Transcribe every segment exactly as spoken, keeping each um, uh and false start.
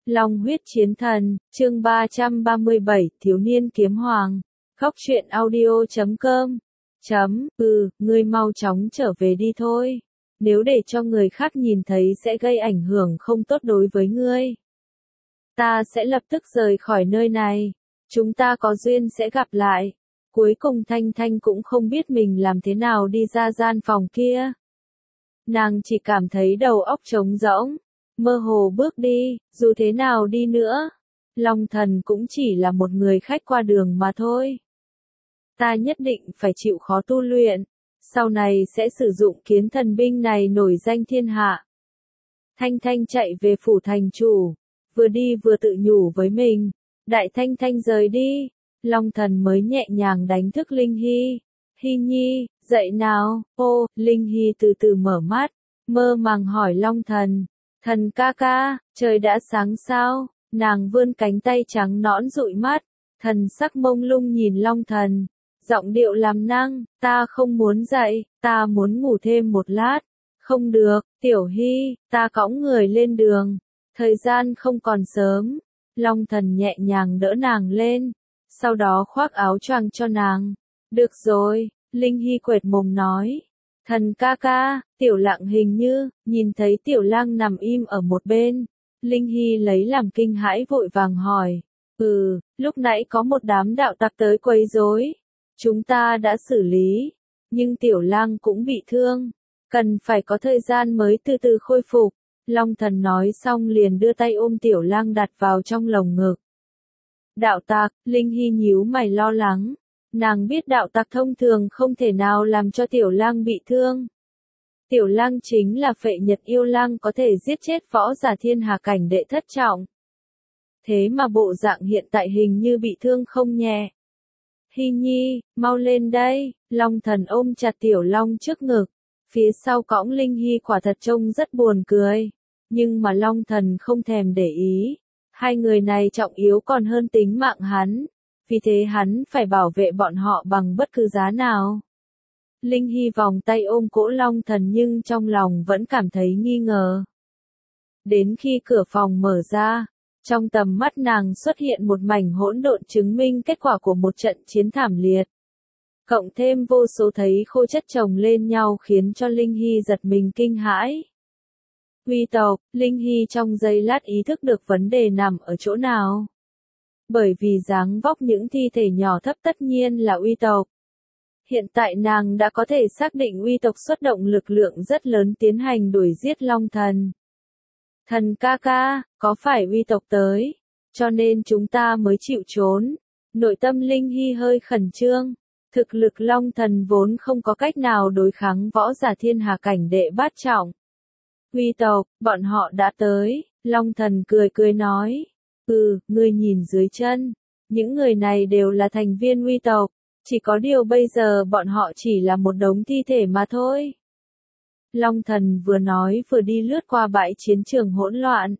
Long huyết chiến thần, chương ba trăm ba mươi bảy, thiếu niên kiếm hoàng. Khóc chuyện audio chấm com. Chấm, ừ, ngươi mau chóng trở về đi thôi. Nếu để cho người khác nhìn thấy sẽ gây ảnh hưởng không tốt đối với ngươi. Ta sẽ lập tức rời khỏi nơi này. Chúng ta có duyên sẽ gặp lại. Cuối cùng Thanh Thanh cũng không biết mình làm thế nào đi ra gian phòng kia. Nàng chỉ cảm thấy đầu óc trống rỗng. Mơ hồ bước đi, dù thế nào đi nữa, Long Thần cũng chỉ là một người khách qua đường mà thôi. Ta nhất định phải chịu khó tu luyện, sau này sẽ sử dụng kiến thần binh này nổi danh thiên hạ. Thanh Thanh chạy về phủ thành chủ, vừa đi vừa tự nhủ với mình, đại Thanh Thanh rời đi, Long Thần mới nhẹ nhàng đánh thức Linh Hy. Hy Nhi, dậy nào, ô, Linh Hy từ từ mở mắt, mơ màng hỏi Long Thần. Thần ca ca, trời đã sáng sao? Nàng vươn cánh tay trắng nõn dụi mắt, thần sắc mông lung nhìn Long Thần, giọng điệu làm năng, ta không muốn dậy, ta muốn ngủ thêm một lát. Không được, Tiểu Hy, ta cõng người lên đường, thời gian không còn sớm. Long Thần nhẹ nhàng đỡ nàng lên, sau đó khoác áo choàng cho nàng. Được rồi, Linh Hy quệt mồm nói. Thần ca ca, Tiểu Lạng hình như, nhìn thấy Tiểu Lang nằm im ở một bên. Linh Hy lấy làm kinh hãi vội vàng hỏi. Ừ, lúc nãy có một đám đạo tặc tới quấy rối. Chúng ta đã xử lý. Nhưng Tiểu Lang cũng bị thương. Cần phải có thời gian mới từ từ khôi phục. Long Thần nói xong liền đưa tay ôm Tiểu Lang đặt vào trong lồng ngực. Đạo tặc, Linh Hy nhíu mày lo lắng. Nàng biết đạo tặc thông thường không thể nào làm cho Tiểu Lang bị thương. Tiểu Lang chính là Phệ Nhật yêu lang có thể giết chết võ giả thiên hà cảnh đệ thất trọng. Thế mà bộ dạng hiện tại hình như bị thương không nhẹ. Hy Nhi, mau lên đây, Long Thần ôm chặt Tiểu Long trước ngực. Phía sau cõng Linh Hy quả thật trông rất buồn cười. Nhưng mà Long Thần không thèm để ý. Hai người này trọng yếu còn hơn tính mạng hắn. Vì thế hắn phải bảo vệ bọn họ bằng bất cứ giá nào. Linh Hy vòng tay ôm cỗ Long Thần nhưng trong lòng vẫn cảm thấy nghi ngờ. Đến khi cửa phòng mở ra, trong tầm mắt nàng xuất hiện một mảnh hỗn độn chứng minh kết quả của một trận chiến thảm liệt. Cộng thêm vô số thấy khô chất chồng lên nhau khiến cho Linh Hy giật mình kinh hãi. Uy tộc, Linh Hy trong giây lát ý thức được vấn đề nằm ở chỗ nào. Bởi vì dáng vóc những thi thể nhỏ thấp tất nhiên là uy tộc. Hiện tại nàng đã có thể xác định uy tộc xuất động lực lượng rất lớn tiến hành đuổi giết Long Thần. Thần ca ca, có phải uy tộc tới, cho nên chúng ta mới chịu trốn. Nội tâm Linh Hy hơi khẩn trương. Thực lực Long Thần vốn không có cách nào đối kháng võ giả thiên hà cảnh đệ bát trọng. Uy tộc, bọn họ đã tới, Long Thần cười cười nói. Ừ, ngươi nhìn dưới chân, những người này đều là thành viên uy tộc, chỉ có điều bây giờ bọn họ chỉ là một đống thi thể mà thôi. Long Thần vừa nói vừa đi lướt qua bãi chiến trường hỗn loạn.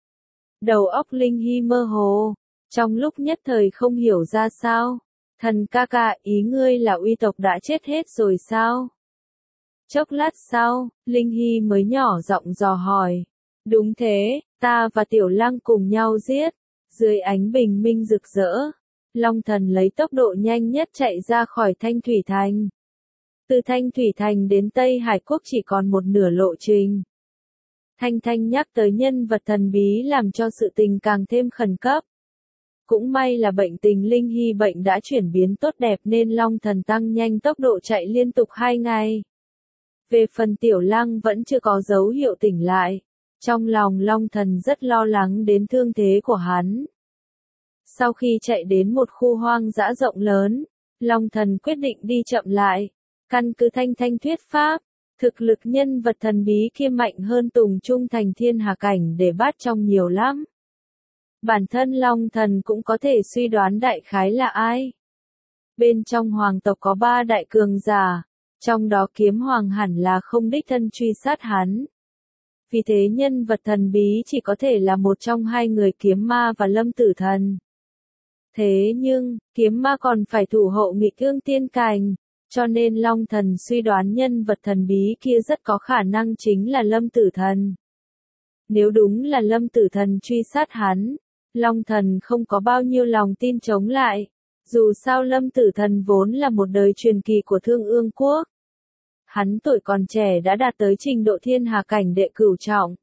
Đầu óc Linh Hy mơ hồ, trong lúc nhất thời không hiểu ra sao. Thần ca ca, ý ngươi là uy tộc đã chết hết rồi sao? Chốc lát sau, Linh Hy mới nhỏ giọng dò hỏi. Đúng thế, ta và Tiểu Lang cùng nhau giết. Dưới ánh bình minh rực rỡ, Long Thần lấy tốc độ nhanh nhất chạy ra khỏi Thanh Thủy Thành. Từ Thanh Thủy Thành đến Tây Hải Quốc chỉ còn một nửa lộ trình. Thanh Thanh nhắc tới nhân vật thần bí làm cho sự tình càng thêm khẩn cấp. Cũng may là bệnh tình Linh Hy bệnh đã chuyển biến tốt đẹp nên Long Thần tăng nhanh tốc độ chạy liên tục hai ngày. Về phần Tiểu Lang vẫn chưa có dấu hiệu tỉnh lại. Trong lòng Long Thần rất lo lắng đến thương thế của hắn. Sau khi chạy đến một khu hoang dã rộng lớn, Long Thần quyết định đi chậm lại. Căn cứ Thanh Thanh thuyết pháp, thực lực nhân vật thần bí kia mạnh hơn Tùng Trung thành thiên hà cảnh để bát trong nhiều lắm. Bản thân Long Thần cũng có thể suy đoán đại khái là ai. Bên trong hoàng tộc có ba đại cường giả, trong đó kiếm hoàng hẳn là không đích thân truy sát hắn. Vì thế nhân vật thần bí chỉ có thể là một trong hai người kiếm ma và lâm tử thần. Thế nhưng, kiếm ma còn phải thủ hộ nghịch ương tiên cảnh, cho nên Long Thần suy đoán nhân vật thần bí kia rất có khả năng chính là lâm tử thần. Nếu đúng là Lâm Tử Thần truy sát hắn, Long Thần không có bao nhiêu lòng tin chống lại. Dù sao Lâm Tử Thần vốn là một đời truyền kỳ của Thương Ương Quốc. Hắn tuổi còn trẻ đã đạt tới trình độ thiên hà cảnh đệ cửu trọng.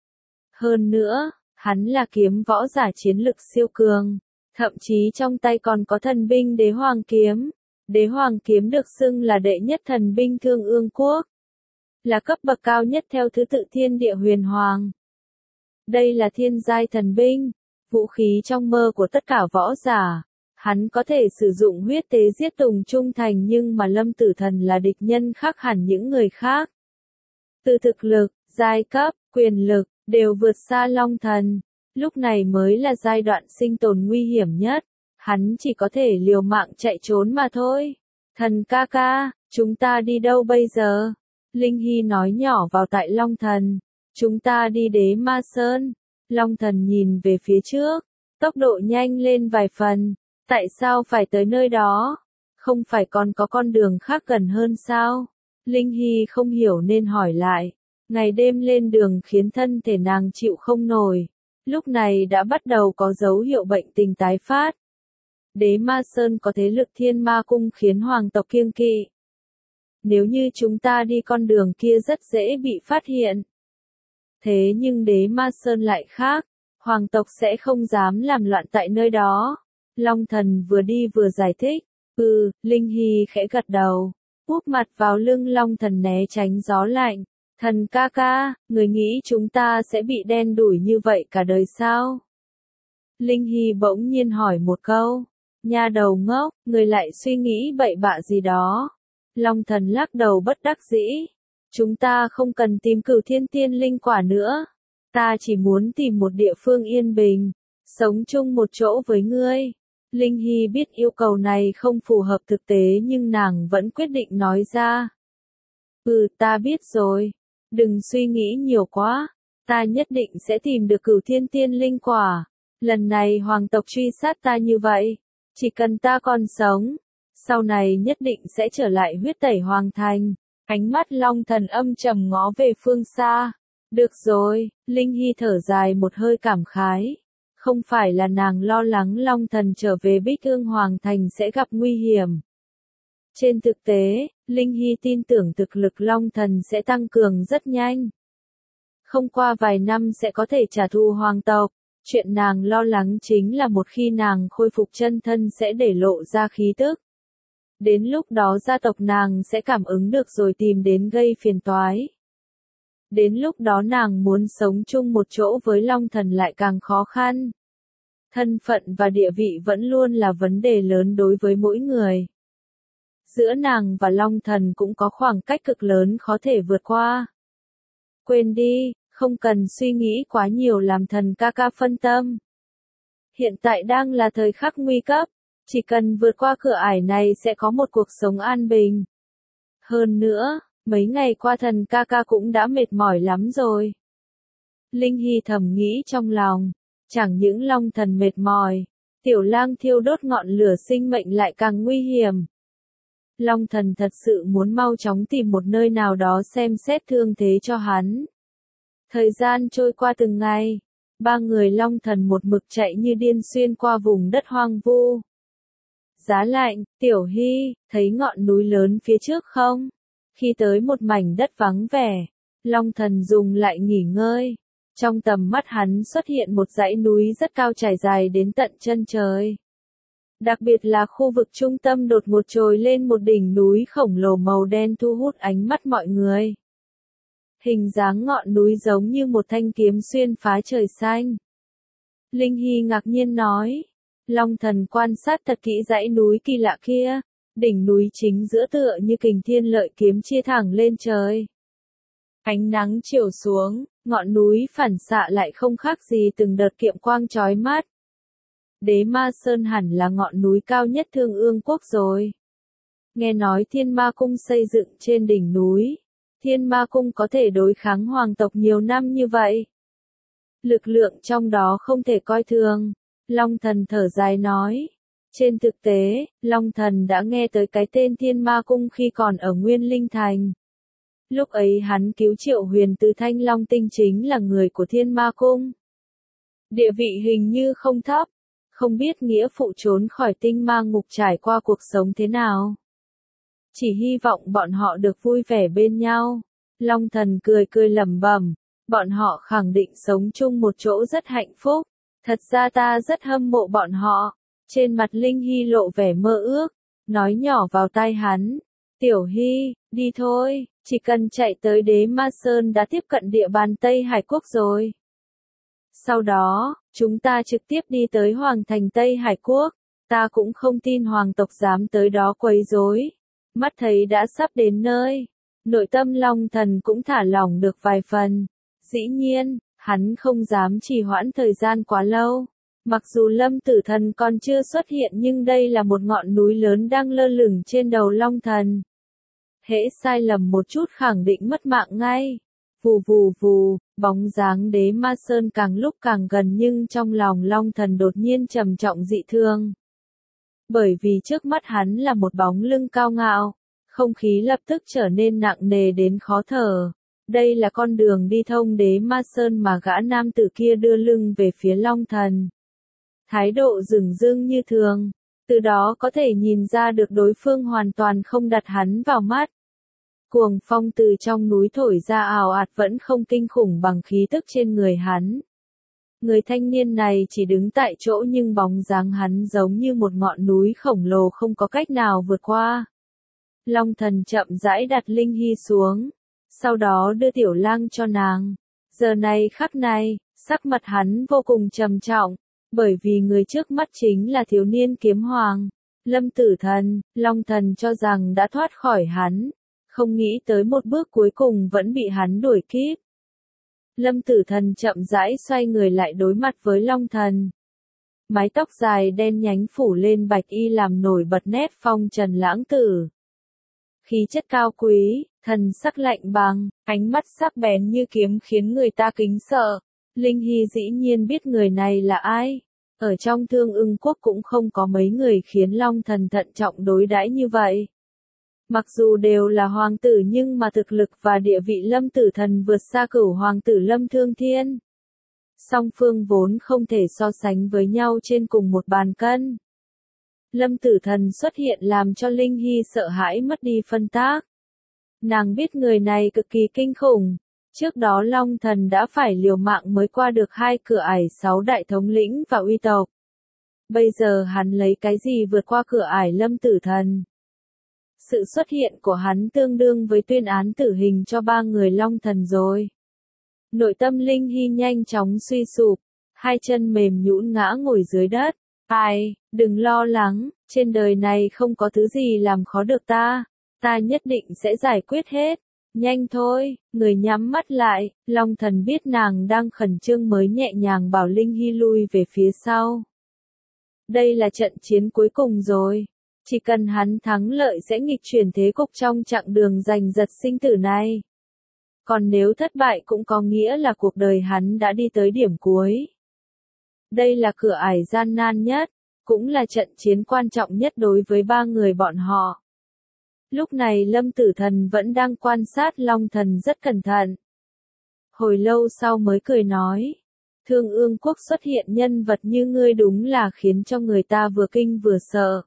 Hơn nữa, hắn là kiếm võ giả chiến lực siêu cường, thậm chí trong tay còn có thần binh Đế Hoàng Kiếm. Đế Hoàng Kiếm được xưng là đệ nhất thần binh Thương Ương Quốc, là cấp bậc cao nhất theo thứ tự Thiên Địa Huyền Hoàng. Đây là thiên giai thần binh, vũ khí trong mơ của tất cả võ giả. Hắn có thể sử dụng huyết tế giết tùng trung thành, nhưng mà Lâm Tử Thần là địch nhân khác hẳn những người khác. Từ thực lực, giai cấp, quyền lực, đều vượt xa Long Thần. Lúc này mới là giai đoạn sinh tồn nguy hiểm nhất. Hắn chỉ có thể liều mạng chạy trốn mà thôi. Thần ca ca, chúng ta đi đâu bây giờ? Linh Hy nói nhỏ vào tai Long Thần. Chúng ta đi Đế Ma Sơn. Long Thần nhìn về phía trước, tốc độ nhanh lên vài phần. Tại sao phải tới nơi đó? Không phải còn có con đường khác gần hơn sao? Linh Hy không hiểu nên hỏi lại. Ngày đêm lên đường khiến thân thể nàng chịu không nổi. Lúc này đã bắt đầu có dấu hiệu bệnh tình tái phát. Đế Ma Sơn có thế lực Thiên Ma Cung khiến hoàng tộc kiêng kỵ. Nếu như chúng ta đi con đường kia rất dễ bị phát hiện. Thế nhưng Đế Ma Sơn lại khác. Hoàng tộc sẽ không dám làm loạn tại nơi đó. Long Thần vừa đi vừa giải thích. Ừ, Linh Hy khẽ gật đầu. Úp mặt vào lưng Long Thần né tránh gió lạnh. Thần ca ca, người nghĩ chúng ta sẽ bị đen đủi như vậy cả đời sao? Linh Hy bỗng nhiên hỏi một câu. Nha đầu ngốc, người lại suy nghĩ bậy bạ gì đó. Long Thần lắc đầu bất đắc dĩ. Chúng ta không cần tìm Cửu Thiên Tiên Linh quả nữa. Ta chỉ muốn tìm một địa phương yên bình, sống chung một chỗ với ngươi. Linh Hy biết yêu cầu này không phù hợp thực tế nhưng nàng vẫn quyết định nói ra. Ừ, ta biết rồi. Đừng suy nghĩ nhiều quá. Ta nhất định sẽ tìm được Cửu Thiên Tiên Linh quả. Lần này hoàng tộc truy sát ta như vậy. Chỉ cần ta còn sống, sau này nhất định sẽ trở lại huyết tẩy hoàng thành. Ánh mắt Long Thần âm trầm ngó về phương xa. Được rồi, Linh Hy thở dài một hơi cảm khái. Không phải là nàng lo lắng Long Thần trở về Bích Ương Hoàng Thành sẽ gặp nguy hiểm. Trên thực tế, Linh Hy tin tưởng thực lực Long Thần sẽ tăng cường rất nhanh. Không qua vài năm sẽ có thể trả thù hoàng tộc. Chuyện nàng lo lắng chính là một khi nàng khôi phục chân thân sẽ để lộ ra khí tức. Đến lúc đó gia tộc nàng sẽ cảm ứng được rồi tìm đến gây phiền toái. Đến lúc đó nàng muốn sống chung một chỗ với Long Thần lại càng khó khăn. Thân phận và địa vị vẫn luôn là vấn đề lớn đối với mỗi người. Giữa nàng và Long Thần cũng có khoảng cách cực lớn khó thể vượt qua. Quên đi, không cần suy nghĩ quá nhiều làm thần ca ca phân tâm. Hiện tại đang là thời khắc nguy cấp, chỉ cần vượt qua cửa ải này sẽ có một cuộc sống an bình. Hơn nữa, mấy ngày qua thần ca ca cũng đã mệt mỏi lắm rồi. Linh Hy thầm nghĩ trong lòng, chẳng những Long Thần mệt mỏi, Tiểu Lang thiêu đốt ngọn lửa sinh mệnh lại càng nguy hiểm. Long Thần thật sự muốn mau chóng tìm một nơi nào đó xem xét thương thế cho hắn. Thời gian trôi qua từng ngày, ba người Long Thần một mực chạy như điên xuyên qua vùng đất hoang vu. Giá lạnh, Tiểu Hy, thấy ngọn núi lớn phía trước không? Khi tới một mảnh đất vắng vẻ, Long Thần dùng lại nghỉ ngơi. Trong tầm mắt hắn xuất hiện một dãy núi rất cao trải dài đến tận chân trời. Đặc biệt là khu vực trung tâm đột ngột trồi lên một đỉnh núi khổng lồ màu đen thu hút ánh mắt mọi người. Hình dáng ngọn núi giống như một thanh kiếm xuyên phá trời xanh. Linh Hy ngạc nhiên nói. Long Thần quan sát thật kỹ dãy núi kỳ lạ kia. Đỉnh núi chính giữa tựa như kình thiên lợi kiếm chia thẳng lên trời. Ánh nắng chiều xuống, ngọn núi phản xạ lại không khác gì từng đợt kiệm quang chói mắt. Đế Ma Sơn hẳn là ngọn núi cao nhất Thương Ương Quốc rồi. Nghe nói Thiên Ma Cung xây dựng trên đỉnh núi. Thiên Ma Cung có thể đối kháng hoàng tộc nhiều năm như vậy. Lực lượng trong đó không thể coi thường. Long Thần thở dài nói. Trên thực tế, Long Thần đã nghe tới cái tên Thiên Ma Cung khi còn ở Nguyên Linh Thành. Lúc ấy hắn cứu Triệu Huyền từ Thanh Long Tinh chính là người của Thiên Ma Cung. Địa vị hình như không thấp, không biết nghĩa phụ trốn khỏi tinh ma ngục trải qua cuộc sống thế nào. Chỉ hy vọng bọn họ được vui vẻ bên nhau. Long Thần cười cười lẩm bẩm, bọn họ khẳng định sống chung một chỗ rất hạnh phúc. Thật ra ta rất hâm mộ bọn họ. Trên mặt Linh Hy lộ vẻ mơ ước, nói nhỏ vào tai hắn. Tiểu Hy, đi thôi, chỉ cần chạy tới Đế Ma Sơn đã tiếp cận địa bàn Tây Hải Quốc rồi. Sau đó, chúng ta trực tiếp đi tới Hoàng thành Tây Hải Quốc. Ta cũng không tin Hoàng tộc dám tới đó quấy rối. Mắt thấy đã sắp đến nơi. Nội tâm Long Thần cũng thả lỏng được vài phần. Dĩ nhiên, hắn không dám trì hoãn thời gian quá lâu. Mặc dù Lâm Tử Thần còn chưa xuất hiện nhưng đây là một ngọn núi lớn đang lơ lửng trên đầu Long Thần. Hễ sai lầm một chút khẳng định mất mạng ngay. Vù vù vù, bóng dáng Đế Ma Sơn càng lúc càng gần nhưng trong lòng Long Thần đột nhiên trầm trọng dị thương. Bởi vì trước mắt hắn là một bóng lưng cao ngạo, không khí lập tức trở nên nặng nề đến khó thở. Đây là con đường đi thông Đế Ma Sơn mà gã nam tử kia đưa lưng về phía Long Thần. Thái độ dửng dưng như thường, từ đó có thể nhìn ra được đối phương hoàn toàn không đặt hắn vào mắt. Cuồng phong từ trong núi thổi ra ào ạt vẫn không kinh khủng bằng khí tức trên người hắn. Người thanh niên này chỉ đứng tại chỗ nhưng bóng dáng hắn giống như một ngọn núi khổng lồ không có cách nào vượt qua. Long Thần chậm rãi đặt Linh Hy xuống, sau đó đưa Tiểu Lang cho nàng. Giờ này khắc này, sắc mặt hắn vô cùng trầm trọng, bởi vì người trước mắt chính là thiếu niên kiếm hoàng, Lâm Tử Thần. Long Thần cho rằng đã thoát khỏi hắn, không nghĩ tới một bước cuối cùng vẫn bị hắn đuổi kịp. Lâm Tử Thần chậm rãi xoay người lại đối mặt với Long Thần. Mái tóc dài đen nhánh phủ lên bạch y làm nổi bật nét phong trần lãng tử. Khí chất cao quý, thần sắc lạnh băng, ánh mắt sắc bén như kiếm khiến người ta kính sợ. Linh Hy dĩ nhiên biết người này là ai. Ở trong Thương Ưng Quốc cũng không có mấy người khiến Long Thần thận trọng đối đãi như vậy. Mặc dù đều là hoàng tử nhưng mà thực lực và địa vị Lâm Tử Thần vượt xa cửu hoàng tử Lâm Thương Thiên. Song phương vốn không thể so sánh với nhau trên cùng một bàn cân. Lâm Tử Thần xuất hiện làm cho Linh Hy sợ hãi mất đi phân tác. Nàng biết người này cực kỳ kinh khủng. Trước đó Long Thần đã phải liều mạng mới qua được hai cửa ải sáu đại thống lĩnh và uy tộc. Bây giờ hắn lấy cái gì vượt qua cửa ải Lâm Tử Thần? Sự xuất hiện của hắn tương đương với tuyên án tử hình cho ba người Long Thần rồi. Nội tâm Linh Hy nhanh chóng suy sụp, hai chân mềm nhũn ngã ngồi dưới đất. Ai, đừng lo lắng, trên đời này không có thứ gì làm khó được ta, ta nhất định sẽ giải quyết hết. Nhanh thôi, người nhắm mắt lại, Long Thần biết nàng đang khẩn trương mới nhẹ nhàng bảo Linh Hy lui về phía sau. Đây là trận chiến cuối cùng rồi. Chỉ cần hắn thắng lợi sẽ nghịch chuyển thế cục trong chặng đường giành giật sinh tử này. Còn nếu thất bại cũng có nghĩa là cuộc đời hắn đã đi tới điểm cuối. Đây là cửa ải gian nan nhất, cũng là trận chiến quan trọng nhất đối với ba người bọn họ. Lúc này Lâm Tử Thần vẫn đang quan sát Long Thần rất cẩn thận. Hồi lâu sau mới cười nói, Thương Ương Quốc xuất hiện nhân vật như ngươi đúng là khiến cho người ta vừa kinh vừa sợ.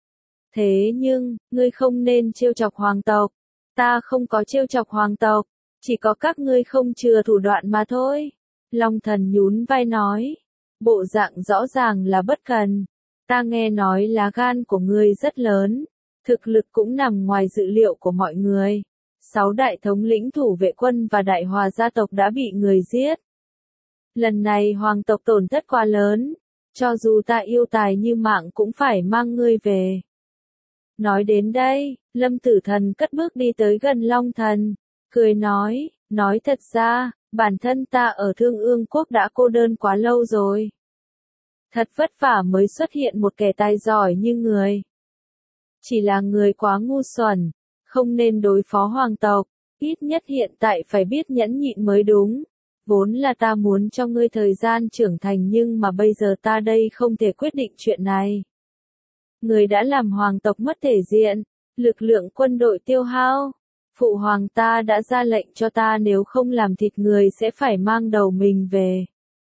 Thế nhưng, ngươi không nên trêu chọc hoàng tộc. Ta không có trêu chọc hoàng tộc, chỉ có các ngươi không chừa thủ đoạn mà thôi. Long Thần nhún vai nói, bộ dạng rõ ràng là bất cần. Ta nghe nói lá gan của ngươi rất lớn, thực lực cũng nằm ngoài dự liệu của mọi người. Sáu đại thống lĩnh thủ vệ quân và đại hòa gia tộc đã bị người giết. Lần này hoàng tộc tổn thất quá lớn, cho dù ta yêu tài như mạng cũng phải mang ngươi về. Nói đến đây, Lâm Tử Thần cất bước đi tới gần Long Thần, cười nói, nói thật ra, bản thân ta ở Thương Ương Quốc đã cô đơn quá lâu rồi. Thật vất vả mới xuất hiện một kẻ tài giỏi như người. Chỉ là người quá ngu xuẩn, không nên đối phó hoàng tộc, ít nhất hiện tại phải biết nhẫn nhịn mới đúng. Vốn là ta muốn cho ngươi thời gian trưởng thành nhưng mà bây giờ ta đây không thể quyết định chuyện này. Người đã làm hoàng tộc mất thể diện, lực lượng quân đội tiêu hao, Phụ hoàng ta đã ra lệnh cho ta nếu không làm thịt người sẽ phải mang đầu mình về.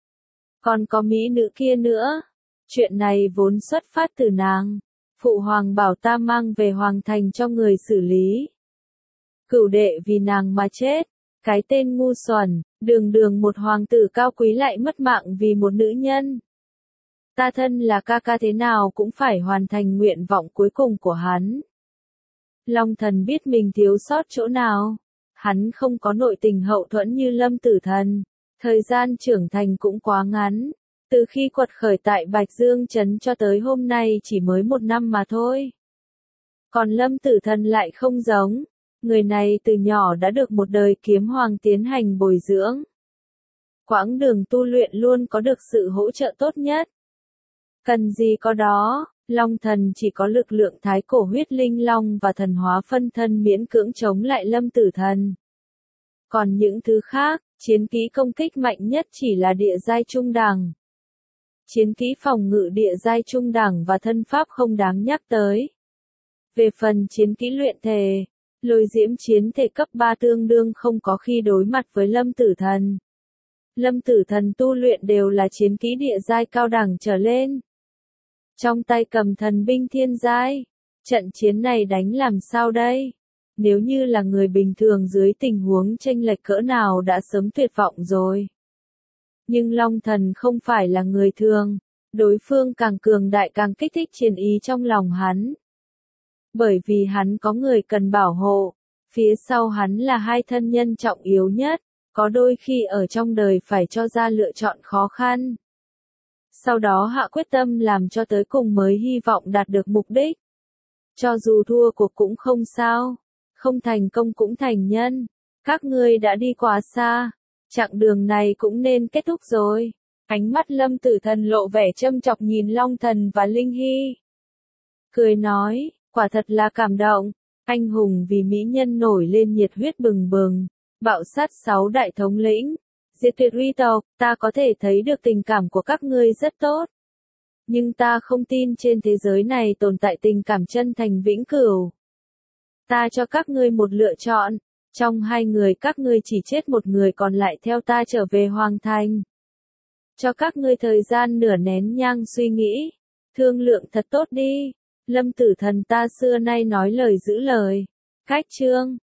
Còn có mỹ nữ kia nữa. Chuyện này vốn xuất phát từ nàng. Phụ hoàng bảo ta mang về hoàng thành cho người xử lý. Cửu đệ vì nàng mà chết. Cái tên ngu xuẩn, đường đường một hoàng tử cao quý lại mất mạng vì một nữ nhân. Ta thân là ca ca thế nào cũng phải hoàn thành nguyện vọng cuối cùng của hắn. Long Thần biết mình thiếu sót chỗ nào. Hắn không có nội tình hậu thuẫn như Lâm Tử Thần. Thời gian trưởng thành cũng quá ngắn. Từ khi quật khởi tại Bạch Dương Trấn cho tới hôm nay chỉ mới một năm mà thôi. Còn Lâm Tử Thần lại không giống. Người này từ nhỏ đã được một đời kiếm hoàng tiến hành bồi dưỡng. Quãng đường tu luyện luôn có được sự hỗ trợ tốt nhất. Cần gì có đó, Long Thần chỉ có lực lượng thái cổ huyết linh long và thần hóa phân thân miễn cưỡng chống lại Lâm Tử Thần. Còn những thứ khác, chiến kỹ công kích mạnh nhất chỉ là địa giai trung đẳng. Chiến kỹ phòng ngự địa giai trung đẳng và thân pháp không đáng nhắc tới. Về phần chiến kỹ luyện thể, lôi diễm chiến thể cấp ba tương đương không có khi đối mặt với Lâm Tử Thần. Lâm Tử Thần tu luyện đều là chiến kỹ địa giai cao đẳng trở lên. Trong tay cầm thần binh thiên giai, trận chiến này đánh làm sao đây? Nếu như là người bình thường dưới tình huống chênh lệch cỡ nào đã sớm tuyệt vọng rồi. Nhưng Long Thần không phải là người thường, đối phương càng cường đại càng kích thích chiến ý trong lòng hắn. Bởi vì hắn có người cần bảo hộ, phía sau hắn là hai thân nhân trọng yếu nhất, có đôi khi ở trong đời phải cho ra lựa chọn khó khăn. Sau đó hạ quyết tâm làm cho tới cùng mới hy vọng đạt được mục đích. Cho dù thua cuộc cũng không sao, không thành công cũng thành nhân. Các ngươi đã đi quá xa, chặng đường này cũng nên kết thúc rồi. Ánh mắt Lâm Tử Thần lộ vẻ châm chọc nhìn Long Thần và Linh Hy. Cười nói, quả thật là cảm động, anh hùng vì mỹ nhân nổi lên nhiệt huyết bừng bừng, bạo sát sáu đại thống lĩnh. Diệt tuyệt uy tộc, ta có thể thấy được tình cảm của các ngươi rất tốt. Nhưng ta không tin trên thế giới này tồn tại tình cảm chân thành vĩnh cửu. Ta cho các ngươi một lựa chọn, trong hai người các ngươi chỉ chết một người còn lại theo ta trở về Hoàng Thành. Cho các ngươi thời gian nửa nén nhang suy nghĩ, thương lượng thật tốt đi. Lâm Tử Thần ta xưa nay nói lời giữ lời. Cách chương